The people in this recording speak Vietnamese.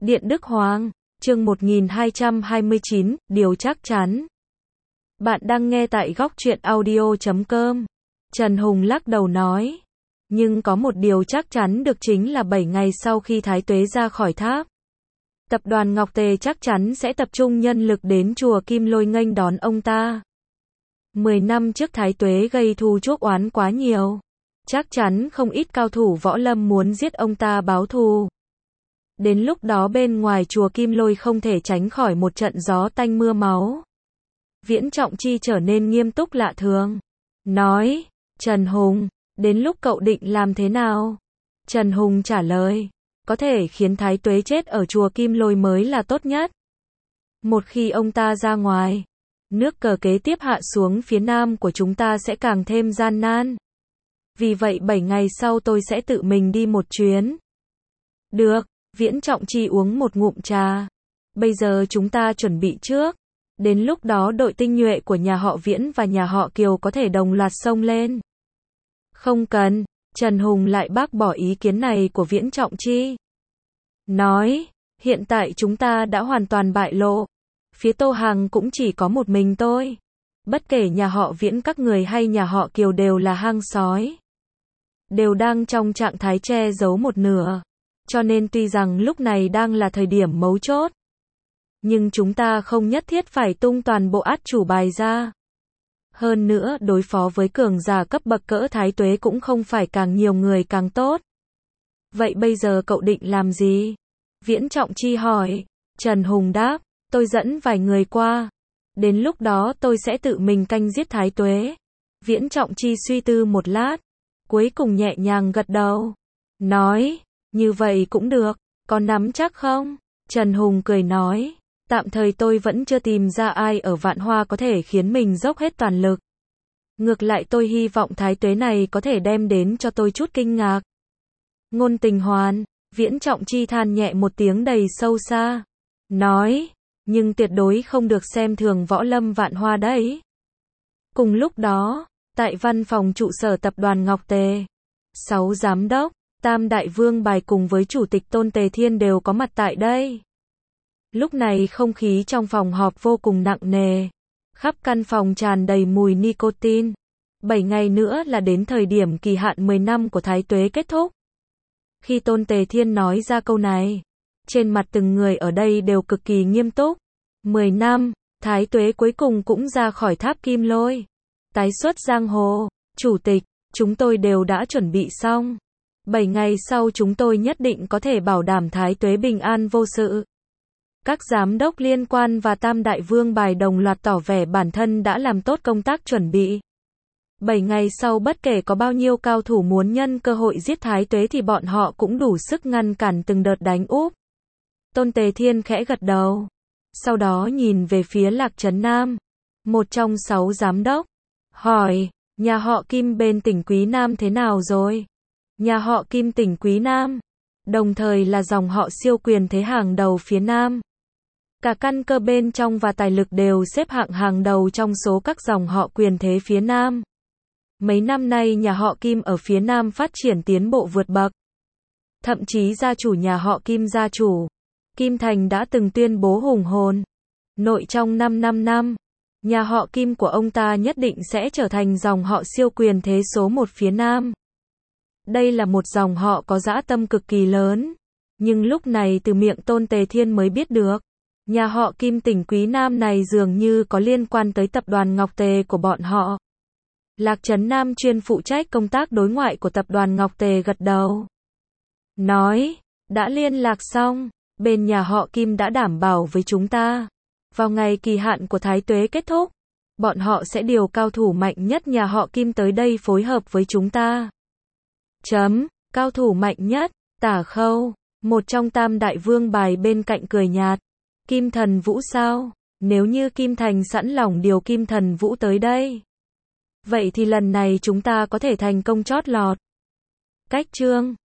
Điện Đức Hoàng, chương 1229, điều chắc chắn. Bạn đang nghe tại góc truyện audio.com. Trần Hùng lắc đầu nói. Nhưng có một điều chắc chắn được chính là 7 ngày sau khi Thái Tuế ra khỏi tháp, tập đoàn Ngọc Tề chắc chắn sẽ tập trung nhân lực đến chùa Kim Lôi nghênh đón ông ta. 10 năm trước Thái Tuế gây thù chuốc oán quá nhiều. Chắc chắn không ít cao thủ võ lâm muốn giết ông ta báo thù. Đến lúc đó bên ngoài chùa Kim Lôi không thể tránh khỏi một trận gió tanh mưa máu. Viễn Trọng Chi trở nên nghiêm túc lạ thường. Nói, Trần Hùng, đến lúc cậu định làm thế nào? Trần Hùng trả lời, có thể khiến Thái Tuế chết ở chùa Kim Lôi mới là tốt nhất. Một khi ông ta ra ngoài, nước cờ kế tiếp hạ xuống phía nam của chúng ta sẽ càng thêm gian nan. Vì vậy 7 ngày sau tôi sẽ tự mình đi một chuyến. Được, Viễn Trọng Chi uống một ngụm trà. Bây giờ chúng ta chuẩn bị trước. Đến lúc đó đội tinh nhuệ của nhà họ Viễn và nhà họ Kiều có thể đồng loạt xông lên. Không cần, Trần Hùng lại bác bỏ ý kiến này của Viễn Trọng Chi. Nói, hiện tại chúng ta đã hoàn toàn bại lộ. Phía Tô Hằng cũng chỉ có một mình tôi. Bất kể nhà họ Viễn các người hay nhà họ Kiều đều là hang sói. Đều đang trong trạng thái che giấu một nửa. Cho nên tuy rằng lúc này đang là thời điểm mấu chốt, nhưng chúng ta không nhất thiết phải tung toàn bộ át chủ bài ra. Hơn nữa đối phó với cường giả cấp bậc cỡ Thái Tuế cũng không phải càng nhiều người càng tốt. Vậy bây giờ cậu định làm gì? Viễn Trọng Chi hỏi. Trần Hùng đáp, tôi dẫn vài người qua. Đến lúc đó tôi sẽ tự mình canh giết Thái Tuế. Viễn Trọng Chi suy tư một lát, cuối cùng nhẹ nhàng gật đầu. Nói, như vậy cũng được, có nắm chắc không? Trần Hùng cười nói, tạm thời tôi vẫn chưa tìm ra ai ở Vạn Hoa có thể khiến mình dốc hết toàn lực. Ngược lại tôi hy vọng Thái Tuế này có thể đem đến cho tôi chút kinh ngạc. Ngôn Tình Hoàn, Viễn Trọng Chi than nhẹ một tiếng đầy sâu xa. Nói, nhưng tuyệt đối không được xem thường võ lâm Vạn Hoa đấy. Cùng lúc đó, tại văn phòng trụ sở tập đoàn Ngọc Tề, 6 giám đốc, Tam Đại Vương Bài cùng với Chủ tịch Tôn Tề Thiên đều có mặt tại đây. Lúc này không khí trong phòng họp vô cùng nặng nề. Khắp căn phòng tràn đầy mùi nicotine. 7 ngày nữa là đến thời điểm kỳ hạn 10 năm của Thái Tuế kết thúc. Khi Tôn Tề Thiên nói ra câu này, trên mặt từng người ở đây đều cực kỳ nghiêm túc. 10 năm, Thái Tuế cuối cùng cũng ra khỏi tháp Kim Lôi. Tái xuất giang hồ, Chủ tịch, chúng tôi đều đã chuẩn bị xong. 7 ngày sau chúng tôi nhất định có thể bảo đảm Thái Tuế bình an vô sự. Các giám đốc liên quan và Tam Đại Vương Bài đồng loạt tỏ vẻ bản thân đã làm tốt công tác chuẩn bị. 7 ngày sau bất kể có bao nhiêu cao thủ muốn nhân cơ hội giết Thái Tuế thì bọn họ cũng đủ sức ngăn cản từng đợt đánh úp. Tôn Tề Thiên khẽ gật đầu. Sau đó nhìn về phía Lạc Trấn Nam, một trong 6 giám đốc. Hỏi, nhà họ Kim bên tỉnh Quý Nam thế nào rồi? Nhà họ Kim tỉnh Quý Nam, đồng thời là dòng họ siêu quyền thế hàng đầu phía Nam. Cả căn cơ bên trong và tài lực đều xếp hạng hàng đầu trong số các dòng họ quyền thế phía Nam. Mấy năm nay nhà họ Kim ở phía Nam phát triển tiến bộ vượt bậc. Thậm chí gia chủ nhà họ Kim gia chủ Kim Thành đã từng tuyên bố hùng hồn. Nội trong 5 năm, nhà họ Kim của ông ta nhất định sẽ trở thành dòng họ siêu quyền thế số 1 phía Nam. Đây là một dòng họ có dã tâm cực kỳ lớn. Nhưng lúc này từ miệng Tôn Tề Thiên mới biết được, nhà họ Kim tỉnh Quý Nam này dường như có liên quan tới tập đoàn Ngọc Tề của bọn họ. Lạc Trấn Nam chuyên phụ trách công tác đối ngoại của tập đoàn Ngọc Tề gật đầu. Nói, đã liên lạc xong, bên nhà họ Kim đã đảm bảo với chúng ta. Vào ngày kỳ hạn của Thái Tuế kết thúc, bọn họ sẽ điều cao thủ mạnh nhất nhà họ Kim tới đây phối hợp với chúng ta. Cao thủ mạnh nhất, Tả Khâu, một trong Tam Đại Vương Bài bên cạnh cười nhạt. Kim Thần Vũ sao? Nếu như Kim Thành sẵn lòng điều Kim Thần Vũ tới đây, vậy thì lần này chúng ta có thể thành công chót lọt. Cách chương